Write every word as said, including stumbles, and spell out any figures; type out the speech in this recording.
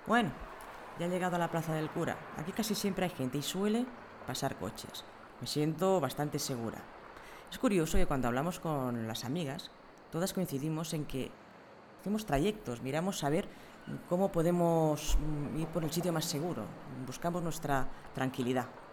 Bueno, ya he llegado a la Plaza del Cura. Aquí casi siempre hay gente y suele pasar coches. Me siento bastante segura. Es curioso que cuando hablamos con las amigas, todas coincidimos en que hacemos trayectos, miramos a ver cómo podemos mm, ir por el sitio más seguro, buscamos nuestra tranquilidad.